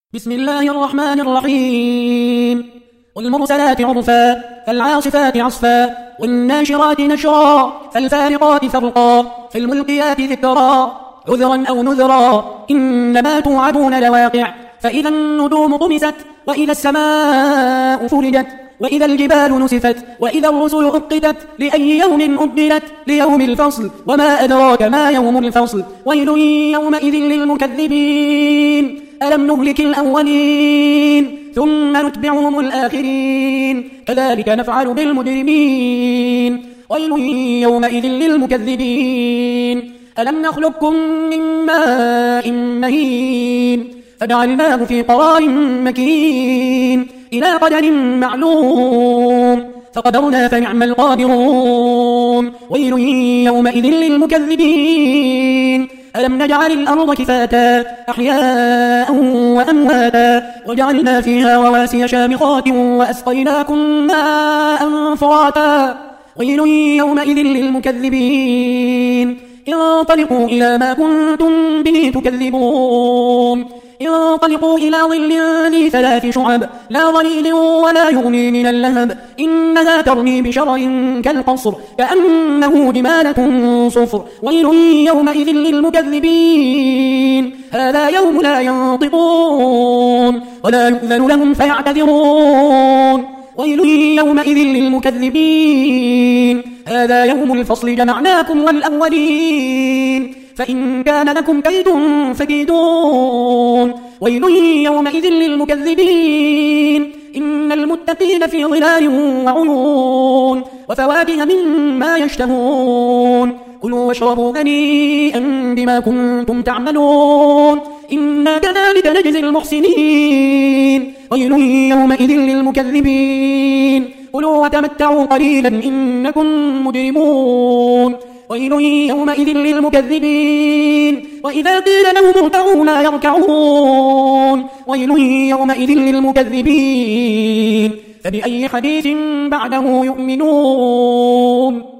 بسم الله الرحمن الرحيم. والمرسلات عرفا فالعاصفات عصفا والناشرات نشرا فالفارقات فرقا فالملقيات ذكرا عذرا أو نذرا إنما توعدون لواقع فإذا النجوم طمست وإذا السماء فرجت وإذا الجبال نسفت وإذا الرسل أقتت لأي يوم أجلت ليوم الفصل وما أدراك ما يوم الفصل ويل يومئذ للمكذبين ألم نهلك الأولين ثم نتبعهم الآخرين كذلك نفعل بالمجرمين ويل يومئذ للمكذبين ألم نخلقكم من ماء مهين فجعلناه في قرار مكين إلى قدر معلوم فقدرنا فنعم القادرون ويل يومئذ للمكذبين ألم نجعل الأرض كفاتا أحياء وأمواتا وجعلنا فيها رواسي شامخات وأسقيناكم ماء فراتا ويل يومئذ للمكذبين انطلقوا إلى ما كنتم به تكذبون انطلقوا إلى ظل ذي 3 شعب لا ظليل ولا يغني من اللهب إنها ترمي بشرر كالقصر كأنه جمالة صفر ويل يومئذ للمكذبين هذا يوم لا ينطقون ولا يؤذن لهم فيعتذرون ويل يومئذ للمكذبين هذا يوم الفصل جمعناكم والأولين فإن كان لكم كيد فكيدون ويل يومئذ للمكذبين إن المتقين في ظلال وعيون وفواكه مما يشتهون كلوا واشربوا هنيئا بما كنتم تعملون إنا كذلك نجزي المحسنين ويل يومئذ للمكذبين كلوا وتمتعوا قليلا إنكم مجرمون ويل يومئذ للمكذبين وإذا قيل لهم اركعوا لا يركعون ويل يومئذ للمكذبين فبأي حديث بعده يؤمنون